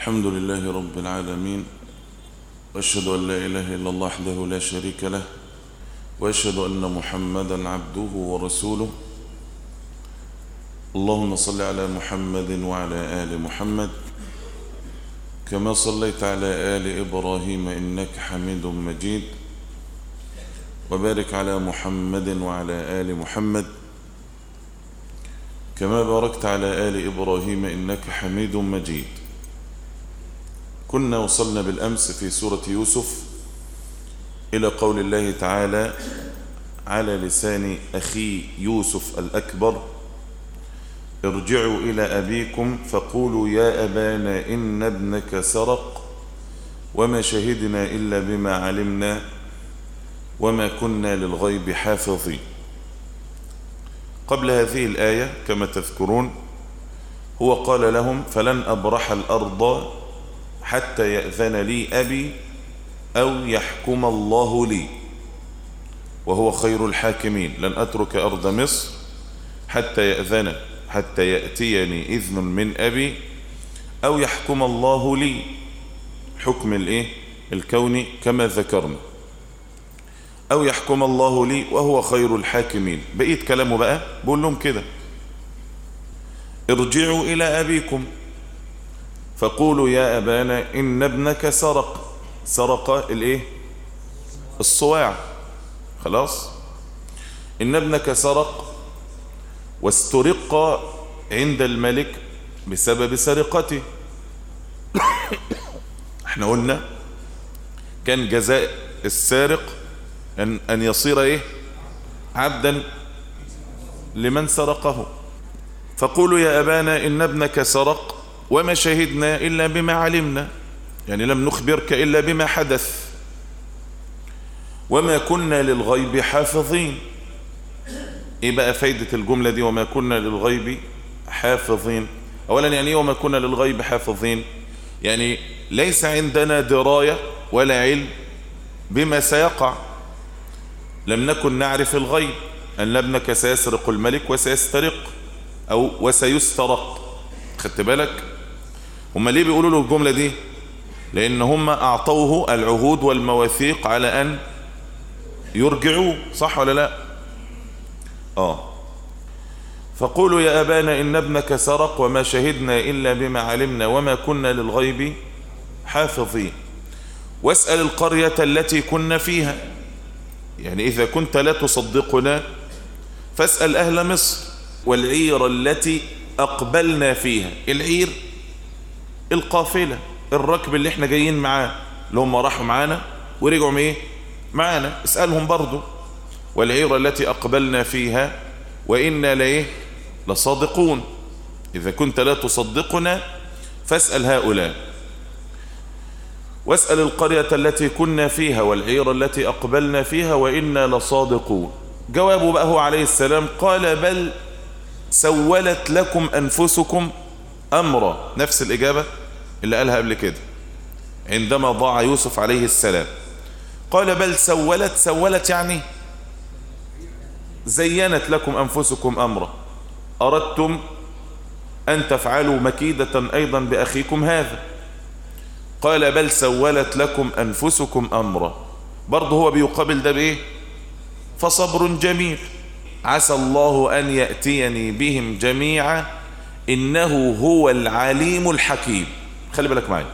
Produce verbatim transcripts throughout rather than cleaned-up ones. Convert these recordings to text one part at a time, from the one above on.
الحمد لله رب العالمين، وأشهد أن لا إله إلا الله وحده لا شريك له، وأشهد أن محمدا عبده ورسوله. اللهم صل على محمد وعلى آل محمد كما صليت على آل إبراهيم إنك حميد مجيد، وبارك على محمد وعلى آل محمد كما باركت على آل إبراهيم إنك حميد مجيد. كنا وصلنا بالأمس في سورة يوسف إلى قول الله تعالى على لسان أخي يوسف الأكبر: ارجعوا إلى أبيكم فقولوا يا أبانا إن ابنك سرق وما شهدنا إلا بما علمنا وما كنا للغيب حافظين. قبل هذه الآية كما تذكرون هو قال لهم: فلن أبرح الأرض حتى يأذن لي أبي أو يحكم الله لي وهو خير الحاكمين. لن أترك أرض مصر حتى يأذن حتى يأتيني إذن من أبي أو يحكم الله لي، حكم الإيه؟ الكوني كما ذكرنا، أو يحكم الله لي وهو خير الحاكمين. بقيت كلامه بقى بقول لهم كده: ارجعوا إلى أبيكم فقولوا يا أبانا إن ابنك سرق. سرق الإيه؟ الصواع. خلاص، إن ابنك سرق واسترق عند الملك بسبب سرقته. احنا قلنا كان جزاء السارق أن, أن يصير إيه؟ عبدا لمن سرقه. فقولوا يا أبانا إن ابنك سرق وما شهدنا إلا بما علمنا، يعني لم نخبرك إلا بما حدث، وما كنا للغيب حافظين. إيه بقى فايدة الجملة دي وما كنا للغيب حافظين؟ أولا يعني إيه وما كنا للغيب حافظين؟ يعني ليس عندنا دراية ولا علم بما سيقع، لم نكن نعرف الغيب أن ابنك سيسرق الملك وسيسترق أو وسيسترق. خدت بالك؟ هم ليه بيقولوا له الجملة دي؟ لأن هم أعطوه العهود والمواثيق على أن يرجعوه، صح ولا لا؟ آه فقولوا يا أبانا إن ابنك سرق وما شهدنا إلا بما علمنا وما كنا للغيب حافظين. واسأل القرية التي كنا فيها، يعني إذا كنت لا تصدقنا فاسأل أهل مصر والعير التي أقبلنا فيها. العير القافلة، الركب اللي احنا جايين معاه، اللي هم راحوا معانا ورجعوا ايه معانا، اسألهم برضو. والعير التي أقبلنا فيها وإنا لإيه لصادقون. إذا كنت لا تصدقنا فاسأل هؤلاء. واسأل القرية التي كنا فيها والعير التي أقبلنا فيها وإنا لصادقون. جوابه بقى هو عليه السلام: قال بل سولت لكم أنفسكم أمرا. نفس الإجابة اللي قالها قبل كده عندما ضاع يوسف عليه السلام. قال بل سولت، سولت يعني زينت لكم أنفسكم أمرا، أردتم أن تفعلوا مكيدة أيضا بأخيكم هذا. قال بل سولت لكم أنفسكم أمرا، برضه هو بيقابل ده بإيه؟ فصبر جميل عسى الله أن يأتيني بهم جميعا إنه هو العليم الحكيم. خلي بالك معي،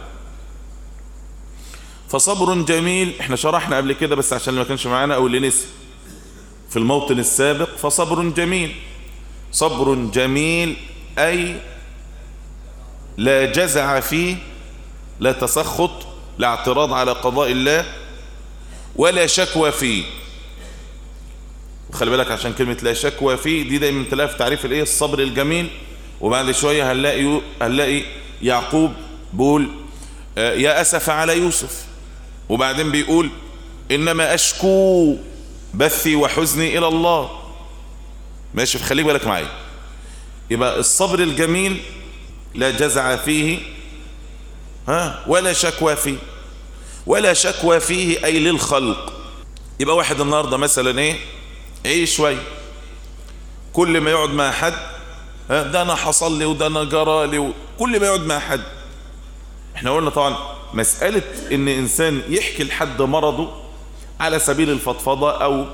فصبر جميل احنا شرحنا قبل كده بس عشان ما كانش معانا أو اللي نسي في الموطن السابق. فصبر جميل، صبر جميل أي لا جزع فيه، لا تسخط، لا اعتراض على قضاء الله، ولا شكوى فيه. وخلي بالك عشان كلمة لا شكوى فيه دي دايما تلاقي في تعريف الايه الصبر الجميل. وبعد شوية هنلاقي هنلاقي يعقوب بيقول آه يا أسف على يوسف، وبعدين بيقول إنما أشكو بثي وحزني إلى الله. ماشي، فخليك بالك معايا. يبقى الصبر الجميل لا جزع فيه ها ولا شكوى فيه. ولا شكوى فيه أي للخلق. يبقى واحد النهاردة مثلا ايه ايه شوي كل ما يقعد مع حد ده انا حصل لي وده انا جرى لي، كل ما يقعد مع حد احنا قلنا طبعا مسألة ان انسان يحكي لحد مرضه على سبيل الفضفضة او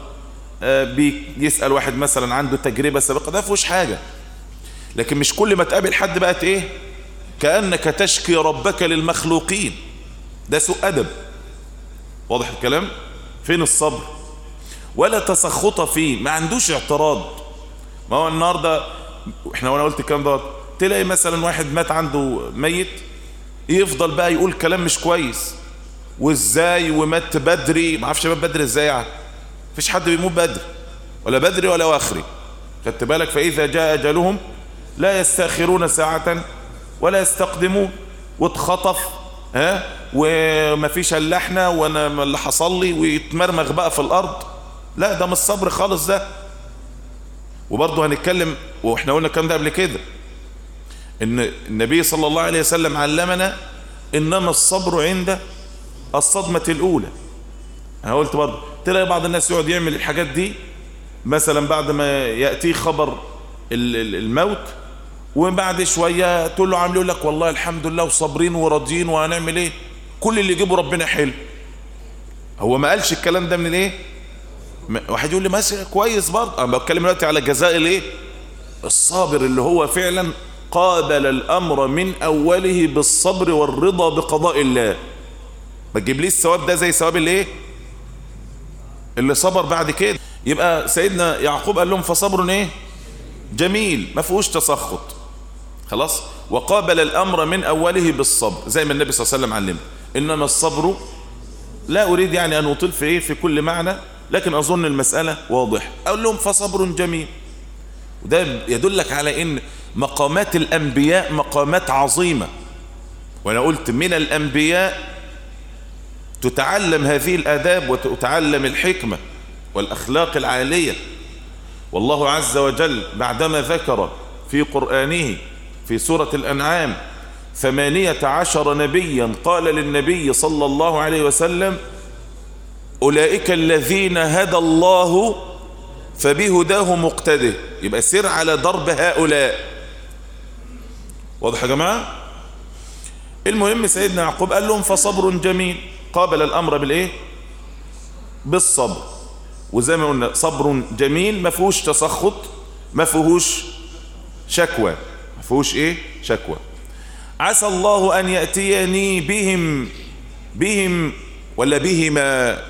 بيسأل واحد مثلا عنده تجربة سابقة، ده فيهوش حاجة. لكن مش كل ما تقابل حد بقت ايه كأنك تشكي ربك للمخلوقين، ده سوء أدب. واضح الكلام؟ فين الصبر؟ ولا تسخط فيه، ما عندوش اعتراض. ما هو النهاردة احنا وانا قلت الكلام ده، تلاقي مثلا واحد مات عنده ميت يفضل بقى يقول كلام مش كويس، وازاي ومات بدري، ما عرفش مات بدري ازاي يعني، مفيش حد بيموت بدري ولا بدري ولا واخري، خدت بالك؟ فإذا جاء أجلهم لا يستأخرون ساعة ولا يستقدمون. واتخطف ها ومفيش الا احنا وانا اللي حصل لي، ويتمرمغ بقى في الارض، لا ده مش صبر خالص ده. وبرضه هنتكلم، واحنا قلنا الكلام ده قبل كده، ان النبي صلى الله عليه وسلم علمنا انما الصبر عند الصدمة الاولى. انا قلت برضه تلاقي بعض الناس يقعد يعمل الحاجات دي مثلا بعد ما يأتيه خبر الموت، وبعد شوية تقول له عامل، يقول لك والله الحمد لله وصابرين وراضيين وهنعمل ايه، كل اللي يجيبه ربنا حلو. هو ما قالش الكلام ده من الايه؟ واحد يقول لي ماشي كويس برضه، انا بتكلم دلوقتي على جزاء الايه؟ الصابر، اللي هو فعلا قابل الامر من اوله بالصبر والرضا بقضاء الله. ما تجيبليش الثواب ده زي ثواب الايه؟ اللي صبر بعد كده. يبقى سيدنا يعقوب قال لهم فصبر ايه؟ جميل، ما فيهوش تسخط، خلاص. وقابل الامر من اوله بالصبر، زي ما النبي صلى الله عليه وسلم علمنا. انما الصبر، لا اريد يعني ان اطيل في ايه في كل معنى، لكن اظن المسألة واضح. اقول لهم فصبر جميل، وده يدلك على ان مقامات الانبياء مقامات عظيمة. وانا قلت من الانبياء تتعلم هذه الاداب وتتعلم الحكمة والاخلاق العالية. والله عز وجل بعدما ذكر في قرآنه في سورة الأنعام ثمانية عشر نبيا قال للنبي صلى الله عليه وسلم أولئك الذين هدى الله فبهداه مقتده، يبقى سير على ضرب هؤلاء. واضح يا جماعة؟ المهم سيدنا يعقوب قال لهم فصبر جميل، قابل الأمر بالإيه؟ بالصبر. وزي ما قلنا صبر جميل ما فيهوش تسخط، ما فيهوش شكوى، ما فيهوش ايه شكوى. عسى الله ان يأتيني بهم بهم ولا بهما،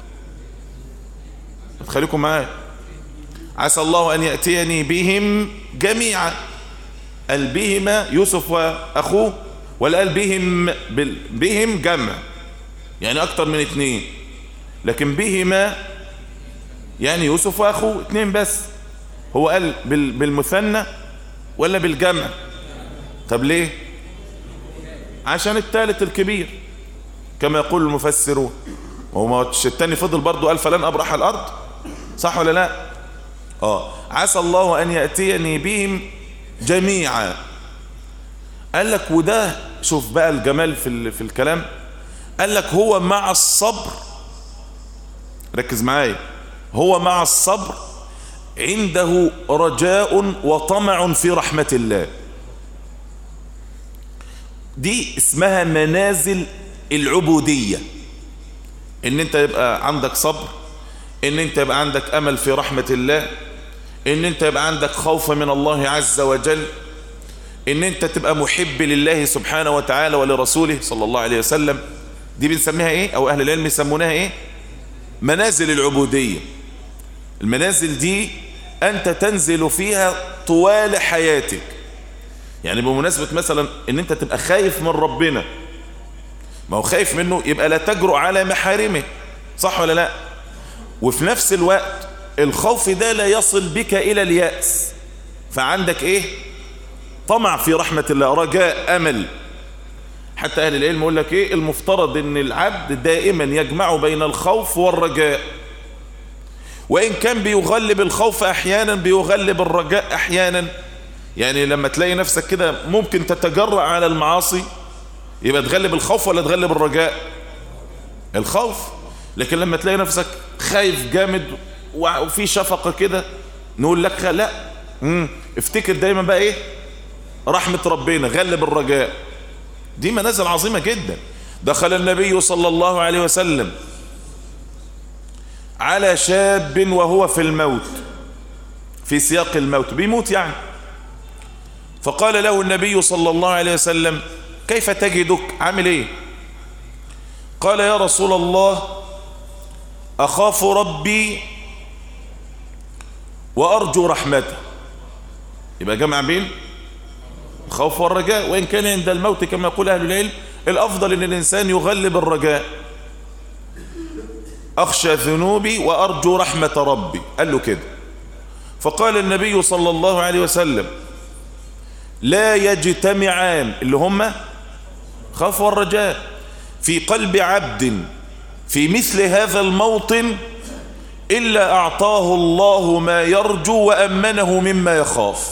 خليكم معايا. عسى الله ان يأتيني بهم جميعا، قال بهما يوسف واخوه، ولا قال بهم بهم جمع يعني اكتر من اتنين، لكن بهما يعني يوسف واخوه اتنين بس. هو قال بالمثنى ولا بالجمع؟ طب ليه؟ عشان الثالث الكبير كما يقول المفسرون. وهو التاني فضل برضو قال فلن ابرح الارض، صح ولا لا؟ اه عسى الله ان يأتيني بهم جميعا. قال لك وده شوف بقى الجمال في في الكلام، قال لك هو مع الصبر، ركز معايا، هو مع الصبر عنده رجاء وطمع في رحمة الله. دي اسمها منازل العبودية، ان انت يبقى عندك صبر، ان انت يبقى عندك امل في رحمة الله، ان انت يبقى عندك خوف من الله عز وجل، ان انت تبقى محب لله سبحانه وتعالى ولرسوله صلى الله عليه وسلم. دي بنسميها ايه، او اهل العلم يسمونها ايه؟ منازل العبودية. المنازل دي انت تنزل فيها طوال حياتك. يعني بمناسبة مثلا ان انت تبقى خايف من ربنا، ما هو خايف منه يبقى لا تجرؤ على محارمه، صح ولا لا؟ وفي نفس الوقت الخوف ده لا يصل بك الى اليأس، فعندك ايه؟ طمع في رحمة الله، رجاء، امل. حتى اهل العلم يقول لك ايه؟ المفترض ان العبد دائما يجمع بين الخوف والرجاء، وإن كان بيغلب الخوف أحيانا بيغلب الرجاء أحيانا. يعني لما تلاقي نفسك كده ممكن تتجرأ على المعاصي، يبقى تغلب الخوف ولا تغلب الرجاء؟ الخوف. لكن لما تلاقي نفسك خايف جامد وفي شفقة كده، نقول لك لا، مم. افتكر دايما بقى ايه؟ رحمة ربنا، غلب الرجاء. دي منازل عظيمة جدا. دخل النبي صلى الله عليه وسلم على شاب وهو في الموت، في سياق الموت، بيموت يعني. فقال له النبي صلى الله عليه وسلم كيف تجدك، عامل ايه؟ قال يا رسول الله أخاف ربي وأرجو رحمته. يبقى جمع بين الخوف والرجاء، وإن كان عند الموت كما يقول أهل العلم الأفضل أن الإنسان يغلب الرجاء. أخشى ذنوبي وأرجو رحمة ربي، قال له كده. فقال النبي صلى الله عليه وسلم لا يجتمعان، اللي هم خوف والرجاء، في قلب عبد في مثل هذا الموطن إلا أعطاه الله ما يرجو وأمنه مما يخاف.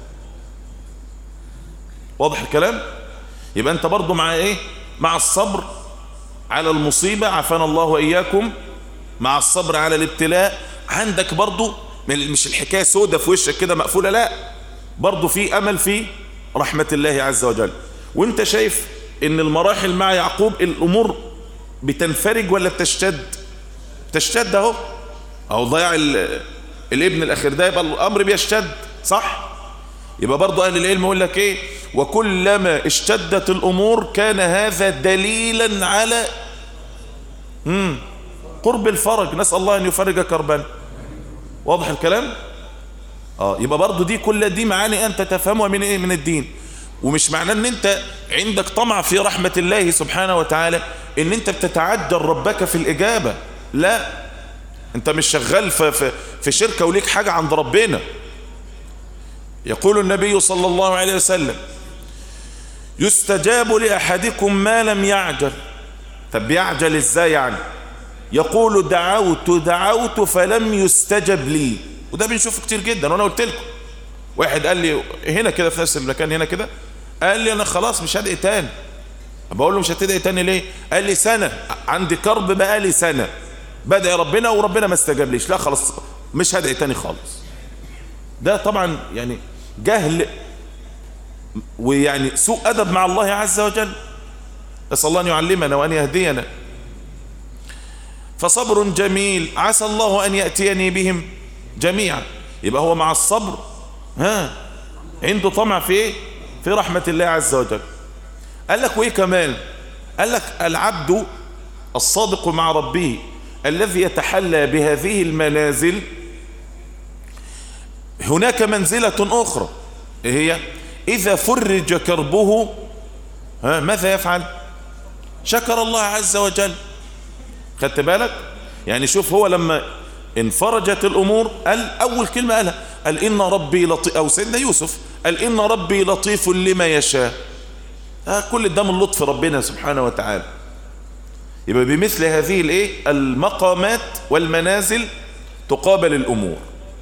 واضح الكلام؟ يبقى أنت برضو مع إيه؟ مع الصبر على المصيبة، عافانا الله وإياكم، مع الصبر على الابتلاء، عندك برضو مش الحكاية سودة في وشك كده مقفولة، لا، برضو في أمل في رحمة الله عز وجل. وانت شايف ان المراحل مع يعقوب الأمور بتنفرج ولا بتشتد؟ بتشتد اهو، اهو ضياع الابن الأخير ده، يبقى الأمر بيشتد، صح؟ يبقى برضو أهل العلم يقول لك ايه؟ وكلما اشتدت الأمور كان هذا دليلا على مم. قرب الفرج، نسأل الله أن يفرج كربنا. واضح الكلام؟ اه يبقى برضو دي كل دي معاني أنت تفهمها من ايه؟ من الدين. ومش معناه ان انت عندك طمع في رحمة الله سبحانه وتعالى ان انت بتتعجل ربك في الإجابة، لا، انت مش شغال في, في, في شركة وليك حاجة عند ربنا. يقول النبي صلى الله عليه وسلم يستجاب لأحدكم ما لم يعجل. طب يعجل ازاي يعني؟ يقول دعوت دعوت فلم يستجب لي، وده بنشوفه كتير جدا. وانا قلت لكم واحد قال لي هنا كده في نفس المكان هنا كده، قال لي انا خلاص مش هدعي تاني. بقول له مش هتدعي تاني ليه؟ قال لي سنة عندي كرب بقالي سنة بدعي ربنا وربنا ما استجاب ليش، لا خلاص مش هدعي تاني خالص. ده طبعا يعني جهل ويعني سوء أدب مع الله عز وجل، نسأل الله أن يعلمنا وأن يهدينا. فصبر جميل عسى الله أن يأتيني بهم جميعا. يبقى هو مع الصبر ها عنده طمع في ايه؟ في رحمة الله عز وجل. قال لك وايه كمان؟ قال لك العبد الصادق مع ربه الذي يتحلى بهذه المنازل هناك منزلة أخرى، هي إذا فرج كربه ها ماذا يفعل؟ شكر الله عز وجل. خدت بالك؟ يعني شوف هو لما انفرجت الأمور قال أول كلمة قالها قال إن ربي لطيف، أو سيدنا يوسف قال إن ربي لطيف لما يشاء. آه كل ده من لطف ربنا سبحانه وتعالى. يبقى بمثل هذه الايه المقامات والمنازل تقابل الأمور.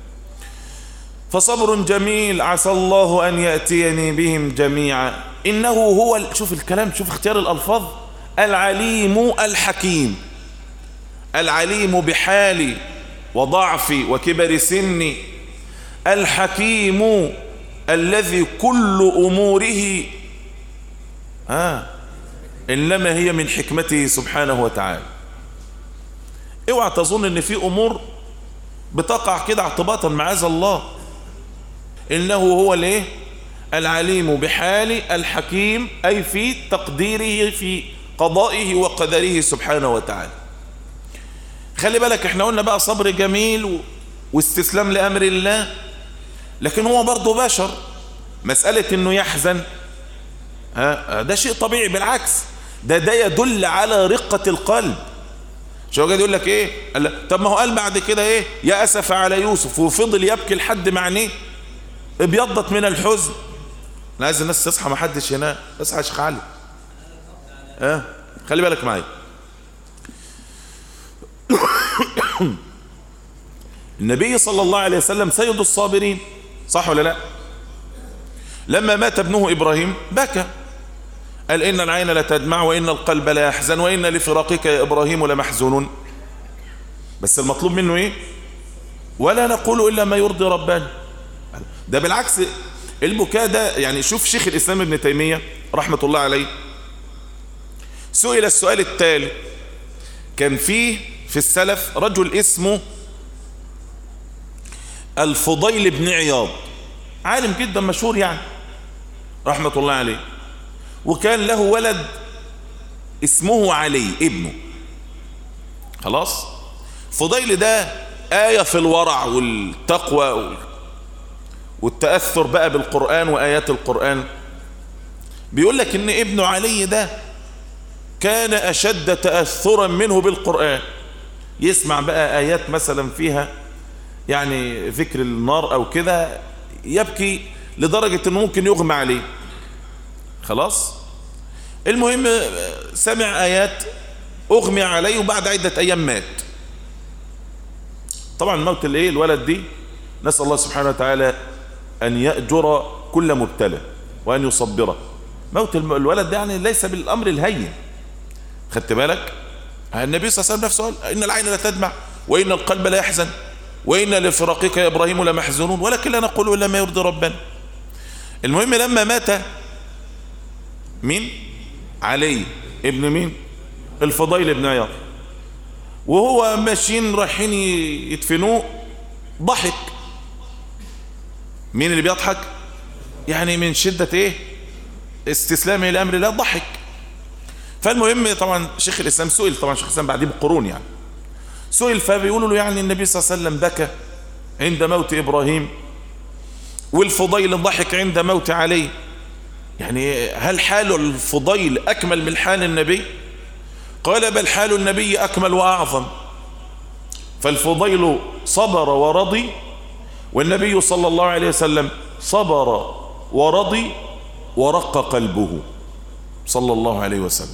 فصبر جميل عسى الله أن يأتيني بهم جميعا إنه هو، شوف الكلام، شوف اختيار الألفاظ، العليم الحكيم. العليم بحالي وضعفي وكبر سني، الحكيم الذي كل أموره آه إنما هي من حكمته سبحانه وتعالى. اوعى تظن ان في امور بتقع كده اعتباطا معاذ الله. انه هو الايه العليم بحالي الحكيم، اي في تقديره في قضائه وقدره سبحانه وتعالى. خلي بالك احنا قلنا بقى صبر جميل واستسلام لامر الله، لكن هو برضه بشر. مسألة انه يحزن ها ده شيء طبيعي، بالعكس ده ده يدل على رقة القلب. شو قاعد يقول لك ايه؟ قال طب ما هو قال بعد كده ايه؟ يا اسف على يوسف، وفضل يبكي لحد ما عينيه ابيضت من الحزن. انا عايز الناس تصحى، ما حدش ينام. اصحى يا شيخ علي، ها أه؟ خلي بالك معايا. النبي صلى الله عليه وسلم سيد الصابرين، صح ولا لا؟ لما مات ابنه ابراهيم بكى، قال إن العين لتدمع وإن القلب لا يحزن وإن لفراقك يا إبراهيم لمحزون. بس المطلوب منه إيه؟ ولا نقول إلا ما يرضي ربنا. ده بالعكس البكاء ده، يعني شوف شيخ الإسلام ابن تيمية رحمة الله عليه سئل السؤال التالي. كان فيه في السلف رجل اسمه الفضيل بن عياض، عالم جدا مشهور يعني رحمة الله عليه، وكان له ولد اسمه علي ابنه. خلاص، فضيل ده آية في الورع والتقوى والتأثر بقى بالقرآن وآيات القرآن. بيقول لك ان ابنه علي ده كان أشد تأثرا منه بالقرآن، يسمع بقى آيات مثلا فيها يعني ذكر النار أو كده يبكي لدرجة انه ممكن يغمى عليه. خلاص، المهم سمع آيات أغمي عليه، وبعد عدة أيام مات. طبعا موت الايه الولد دي نسأل الله سبحانه وتعالى أن يأجر كل مبتلى وأن يصبره. موت الولد ده يعني ليس بالأمر الهين، خدت بالك؟ النبي صلى الله عليه وسلم نفسه قال إن العين لا تدمع وإن القلب لا يحزن وإن لفراقك يا إبراهيم لمحزونون ولكن لا نقول إلا ما يرضي ربنا. المهم لما مات مين؟ علي ابن مين؟ الفضيل بن عياض، وهو ماشيين رايحين يدفنوه ضحك. مين اللي بيضحك؟ يعني من شدة ايه استسلامه لأمر الله ضحك. فالمهم طبعا شيخ الإسلام سئل، طبعا شيخ الإسلام بعديه بقرون يعني سئل، فبيقولوا له يعني النبي صلى الله عليه وسلم بكى عند موت إبراهيم والفضيل ضحك عند موت علي، يعني هل حال الفضيل أكمل من حال النبي؟ قال بل حال النبي أكمل وأعظم، فالفضيل صبر ورضي، والنبي صلى الله عليه وسلم صبر ورضي ورق قلبه صلى الله عليه وسلم.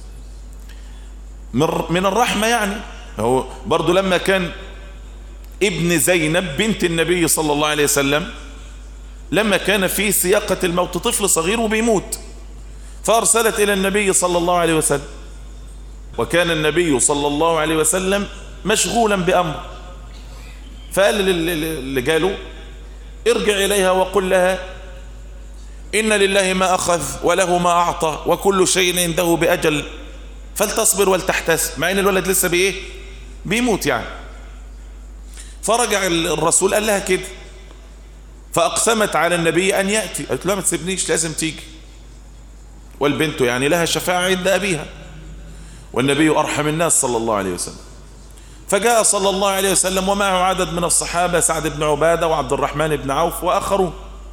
من الرحمة يعني هو برضو لما كان ابن زينب بنت النبي صلى الله عليه وسلم لما كان في سياقة الموت طفل صغير وبيموت، فأرسلت إلى النبي صلى الله عليه وسلم، وكان النبي صلى الله عليه وسلم مشغولا بأمر، فقال اللي قاله ارجع إليها وقل لها إن لله ما أخذ وله ما أعطى وكل شيء عنده بأجل فلتصبر ولتحتسب، مع إن الولد لسه بإيه بيموت يعني. فرجع الرسول قال لها كده، فأقسمت على النبي أن يأتي، قالت له ما تسيبنيش لازم تيجي، والبنت يعني لها شفاعة عند أبيها، والنبي أرحم الناس صلى الله عليه وسلم. فجاء صلى الله عليه وسلم ومعه عدد من الصحابة سعد بن عبادة وعبد الرحمن بن عوف وآخرون،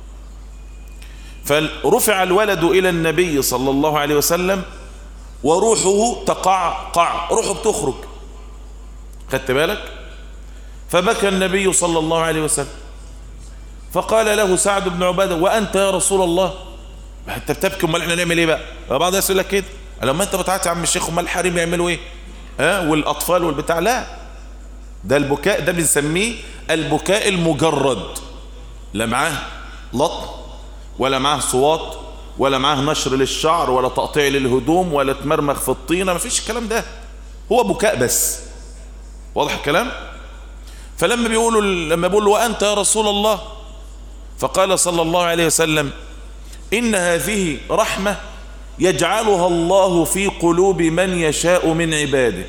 فرفع الولد إلى النبي صلى الله عليه وسلم وروحه تقعقع، روحه بتخرج، خدت بالك؟ فبكى النبي صلى الله عليه وسلم، فقال له سعد بن عبادة وأنت يا رسول الله أنت بتبكي، امال احنا نعمل ايه بقى؟ بعض الناس يقول لك كده، لما انت بتعاتي يا عم الشيخ امال الحريم يعملوا ايه؟ ها أه؟ والاطفال والبتاع، لا، ده البكاء ده بنسميه البكاء المجرد، لا معاه لطم ولا معاه صوات ولا معاه نشر للشعر ولا تقطيع للهدوم ولا تمرمخ في الطينة، مفيش الكلام ده، هو بكاء بس. واضح الكلام؟ فلما بيقولوا لما بيقولوا وأنت يا رسول الله، فقال صلى الله عليه وسلم إن هذه رحمة يجعلها الله في قلوب من يشاء من عباده،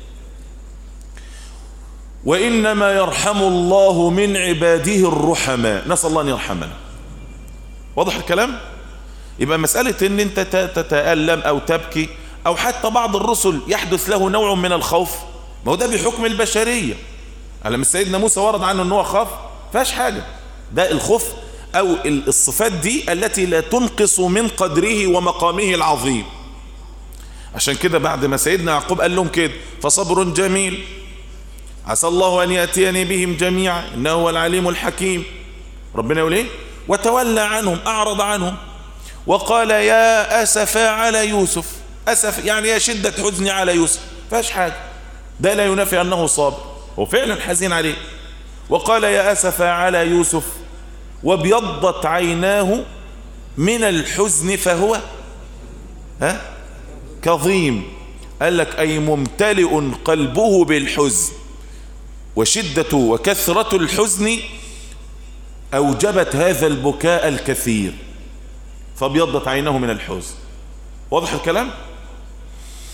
وإنما يرحم الله من عباده الرحماء، نسأل الله أن يرحمنا. واضح الكلام؟ يبقى مسألة ان انت تتألم او تبكي او حتى بعض الرسل يحدث له نوع من الخوف، ما هو ده بحكم البشرية. على سيدنا موسى ورد عنه ان هو خاف، فاش حاجة، ده الخوف او الصفات دي التي لا تنقص من قدره ومقامه العظيم. عشان كده بعد ما سيدنا يعقوب قال لهم كده فصبر جميل عسى الله ان يأتيني بهم جميعا انه هو العليم الحكيم، ربنا يقول ايه؟ وتولى عنهم، اعرض عنهم، وقال يا أسفا على يوسف، أسف يعني يا شدة حزني على يوسف، فاش حاجة، ده لا ينافي أنه صابر، وفعلا حزين عليه. وقال يا أسفا على يوسف وابيضت عيناه من الحزن فهو ها كظيم، قال لك أي ممتلئ قلبه بالحزن، وشدة وكثرة الحزن أوجبت هذا البكاء الكثير، فابيضت عينه من الحزن. واضح الكلام؟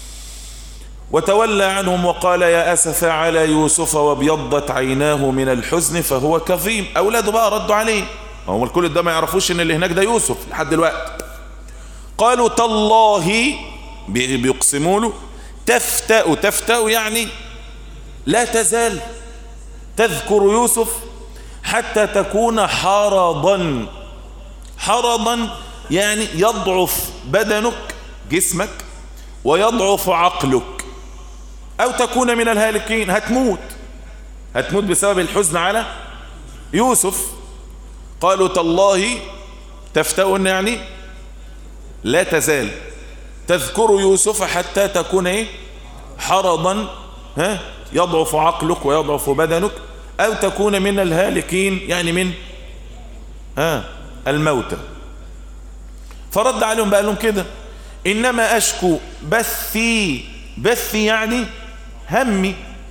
وتولى عنهم وقال يا أسف على يوسف وابيضت عيناه من الحزن فهو كظيم. أولاده بقى ردوا عليه، هم الكل ده ما يعرفوش ان اللي هناك ده يوسف لحد دلوقتي. قالوا تالله، بيقسموا له، تفتأ، تفتأ يعني لا تزال تذكر يوسف حتى تكون حرضا. حرضا يعني يضعف بدنك جسمك ويضعف عقلك، او تكون من الهالكين، هتموت هتموت بسبب الحزن على يوسف. قالوا تالله تفتأ يعني لا تزال تذكر يوسف حتى تكون ايه حرضا، ها يضعف عقلك ويضعف بدنك، او تكون من الهالكين يعني من ها الموتى. فرد عليهم بقى لهم كده انما اشكو بثي. بثي يعني همي،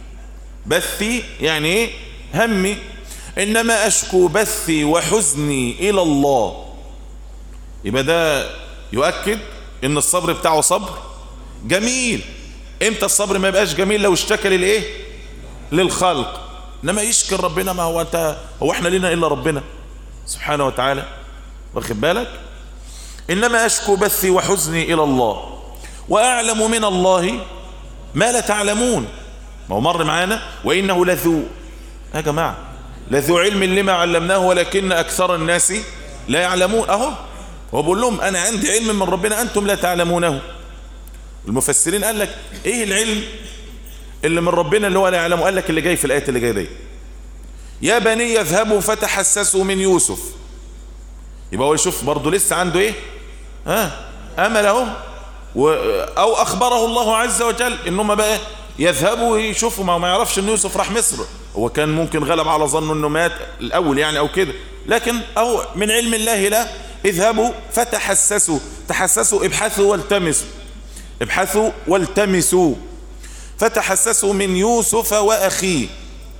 بثي يعني ايه همي. انما اشكو بثي وحزني الى الله. يبقى ده يؤكد ان الصبر بتاعه صبر جميل. امتى الصبر ما يبقاش جميل؟ لو اشتكى للايه للخلق. انما يشكر ربنا، ما هو انت هو احنا لنا الا ربنا سبحانه وتعالى، واخد بالك؟ انما اشكو بثي وحزني الى الله واعلم من الله ما لا تعلمون. ما هو مر معانا وانه لذو، يا جماعه لذو علم لما علمناه ولكن اكثر الناس لا يعلمون. اهو هو بيقول لهم انا عندي علم من ربنا انتم لا تعلمونه. المفسرين قال لك ايه العلم اللي من ربنا اللي هو لا يعلمه؟ قال لك اللي جاي في الايه اللي جايه دي، يا بني يذهبوا فتحسسوا من يوسف. يبقى هو يشوف برضه لسه عنده ايه ها امل اهو، او اخبره الله عز وجل انهم بقى يذهبوا يشوفوا، ما ما يعرفش ان يوسف راح مصر. هو كان ممكن غلب على ظنه انه مات الاول يعني او كده، لكن او من علم الله لا، اذهبوا فتحسسوا. تحسسوا ابحثوا والتمسوا، ابحثوا والتمسوا. فتحسسوا من يوسف واخيه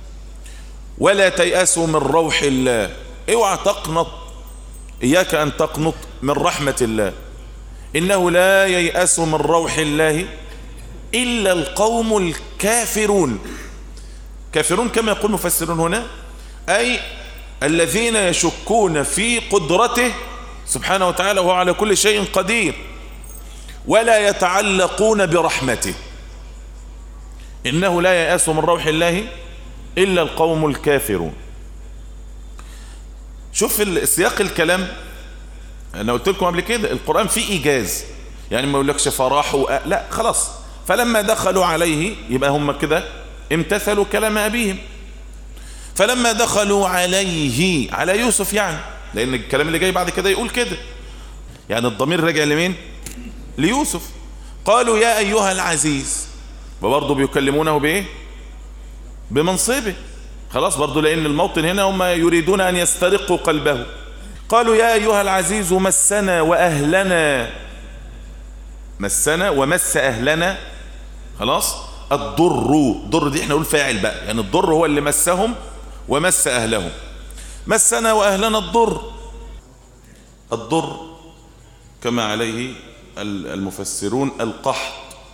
ولا تيأسوا من روح الله. اوعى تقنط، اياك ان تقنط من رحمة الله. انه لا ييأس من روح الله الا القوم الكافرون. كافرون كما يقول مفسرون هنا اي الذين يشكون في قدرته سبحانه وتعالى وهو على كل شيء قدير، ولا يتعلقون برحمته. انه لا ييأس من روح الله الا القوم الكافرون. شوف السياق الكلام، انا قلت لكم قبل كده القرآن فيه ايجاز، يعني ما يقولكش فراحوا، لا خلاص. فلما دخلوا عليه يبقى هم كده امتثلوا كلام ابيهم. فلما دخلوا عليه على يوسف يعني، لان الكلام اللي جاي بعد كده يقول كده، يعني الضمير رجع لمين؟ ليوسف. قالوا يا ايها العزيز، وبرضه بيكلمونه بايه؟ بمنصبه. خلاص برضه لان الموطن هنا هم يريدون ان يسترقوا قلبه. قالوا يا ايها العزيز مسنا واهلنا، مسنا ومس اهلنا. خلاص الضر، ضر دي احنا نقول فاعل بقى، يعني الضر هو اللي مسهم ومس اهلهم. مسنا واهلنا الضر. الضر كما عليه المفسرون القحط،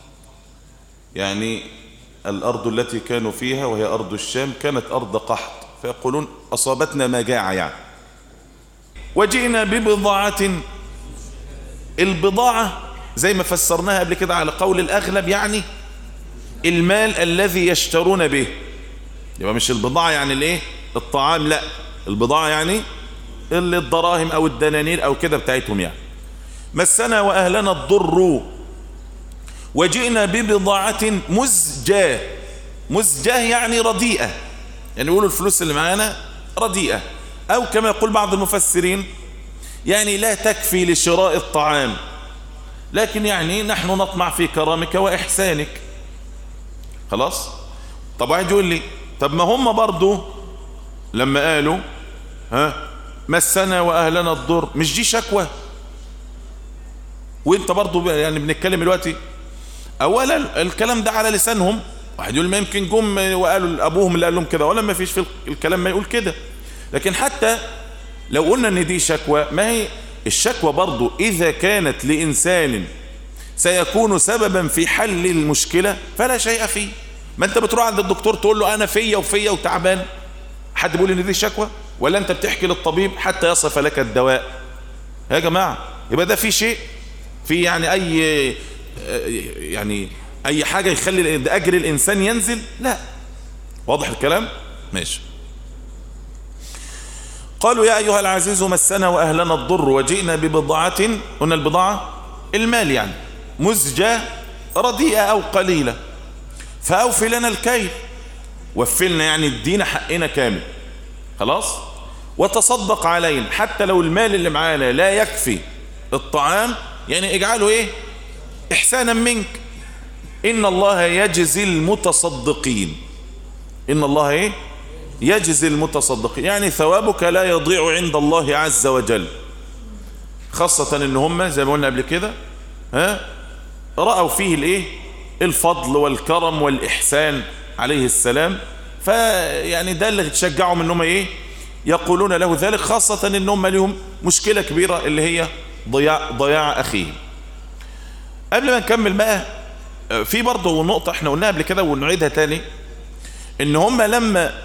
يعني الارض التي كانوا فيها وهي ارض الشام كانت ارض قحط، فيقولون اصابتنا مجاعة يعني. وجئنا ببضاعة. البضاعة زي ما فسرناها قبل كده على قول الاغلب يعني المال الذي يشترون به. يبقى مش البضاعة يعني الايه الطعام، لا، البضاعة يعني اللي الدراهم او الدنانير او كده بتاعتهم يعني. مسنا واهلنا الضر وجئنا ببضاعة مزجاة. مزجاة يعني رديئة، يعني يقولوا الفلوس اللي معانا رديئة، او كما يقول بعض المفسرين يعني لا تكفي لشراء الطعام، لكن يعني نحن نطمع في كرمك واحسانك. خلاص. طب واحد يقول لي طب ما هم برضو لما قالوا ها مسنا واهلنا الضر، مش دي شكوى؟ وانت برضو يعني بنتكلم دلوقتي اولا الكلام ده على لسانهم. واحد يقول ما يمكن جم وقالوا لابوهم اللي قال لهم كده، ولا ما فيش في الكلام ما يقول كده. لكن حتى لو قلنا ان دي شكوى، ما هي الشكوى برضو اذا كانت لانسان سيكون سببا في حل المشكلة فلا شيء فيه. ما انت بتروح عند الدكتور تقول له انا فيا وفيا وتعبان، حد بيقول ان دي شكوى؟ ولا انت بتحكي للطبيب حتى يصف لك الدواء؟ يا جماعة يبقى ده في شيء، في يعني اي يعني اي حاجة يخلي اجر الانسان ينزل؟ لا. واضح الكلام؟ ماشي. قالوا يا ايها العزيز مسنا واهلنا الضر وجئنا ببضاعة، قلنا البضاعة المال يعني، مزجة رديئة او قليلة، فاوفي لنا الكيل، وفلنا يعني ادينا حقنا كامل خلاص، وتصدق علينا حتى لو المال اللي معانا لا يكفي الطعام، يعني اجعله ايه احسانا منك. ان الله يجزي المتصدقين، ان الله ايه يجزي المتصدقين، يعني ثوابك لا يضيع عند الله عز وجل، خاصة ان هم زي ما قلنا قبل كده ها رأوا فيه الايه الفضل والكرم والإحسان عليه السلام، فيعني ده اللي تشجعهم انهم ايه يقولون له ذلك، خاصة انهم لهم مشكلة كبيرة اللي هي ضياع ضياع اخيهم. قبل ما نكمل بقى في برضه نقطة احنا قلناها قبل كده ونعيدها تاني، ان هم لما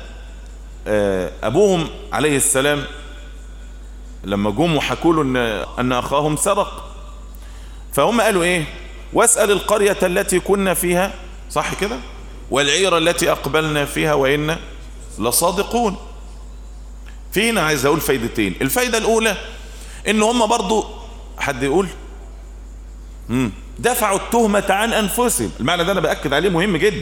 ابوهم عليه السلام لما جم وحكوا له ان ان اخاهم سرق، فهم قالوا ايه واسأل القرية التي كنا فيها، صح كده، والعير التي اقبلنا فيها وإنا لصادقون. في هنا عايز اقول فايدتين. الفايدة الاولى ان هم برضو حد يقول مم. دفعوا التهمة عن انفسهم. المعنى ده انا باكد عليه مهم جدا.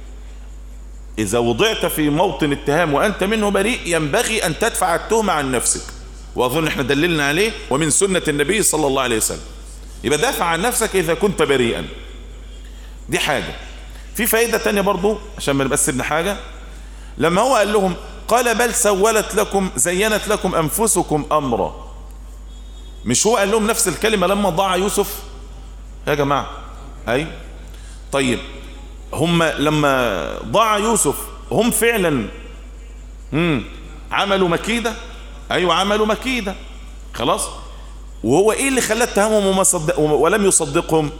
اذا وضعت في موطن اتهام وانت منه بريء ينبغي ان تدفع التهمة عن نفسك، واظن احنا دللنا عليه ومن سنة النبي صلى الله عليه وسلم. يبقى دافع عن نفسك اذا كنت بريئا. دي حاجة. في فايدة تانية برضو عشان ما نبقى سيبنا حاجة، لما هو قال لهم قال بل سولت لكم زينت لكم انفسكم امرا، مش هو قال لهم نفس الكلمة لما ضاع يوسف يا جماعة؟ اي طيب هم لما ضاع يوسف هم فعلا مم. عملوا مكيدة؟ ايوه عملوا مكيدة خلاص. وهو ايه اللي خلاه اتهمهم وما صدق ولم يصدقهم؟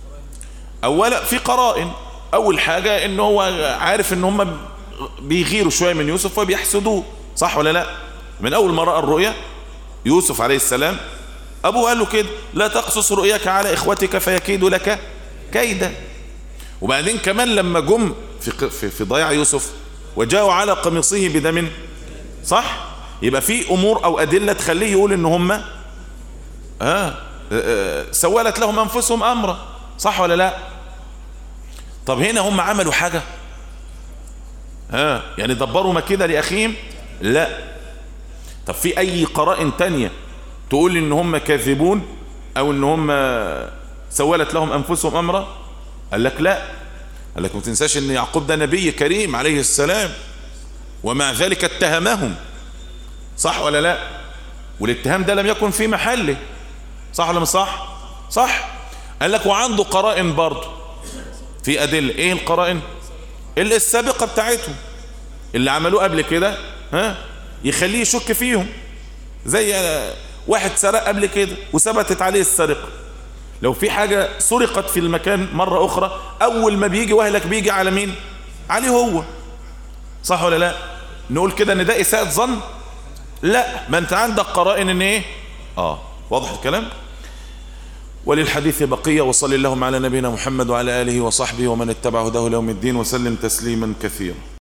اولا في قرائن. اول حاجة ان هو عارف ان هم بيغيروا شوية من يوسف وبيحسدوه، صح ولا لا؟ من اول ما رأى الرؤيا يوسف عليه السلام ابوه قال له كده لا تقصص رؤياك على اخوتك فيكيدوا لك كيدا. وبعدين كمان لما جم في في, في ضياع يوسف وجاءوا على قميصه بدم، صح؟ يبقى في امور او ادله تخليه يقول ان هم آه, آه, آه سولت لهم انفسهم امرا، صح ولا لا؟ طب هنا هم عملوا حاجه ها آه يعني دبروا مكيده لاخيهم؟ لا. طب في اي قرائن تانية تقول ان هم كاذبون او ان هم سولت لهم انفسهم امرا؟ قال لك لا. قال لك ما تنساش ان يعقوب ده نبي كريم عليه السلام ومع ذلك اتهمهم، صح ولا لا؟ والاتهام ده لم يكن في محله، صح ولا مش صح؟ صح. قال لك وعنده قرائن برضه، في ادله. ايه القرائن؟ اللي السابقه بتاعتهم اللي عملوه قبل كده ها يخليه يشك فيهم، زي واحد سرق قبل كده وثبتت عليه السرقه، لو في حاجه سرقت في المكان مره اخرى اول ما بيجي وهلك بيجي على مين؟ عليه هو، صح ولا لا؟ نقول كده ان ده اساءة ظن؟ لا. ما انت عندك قرائن ان ايه اه واضح الكلام. وللحديث بقية، وصلى اللهم على نبينا محمد وعلى آله وصحبه ومن اتبع هداه ليوم الدين وسلم تسليما كثيرا.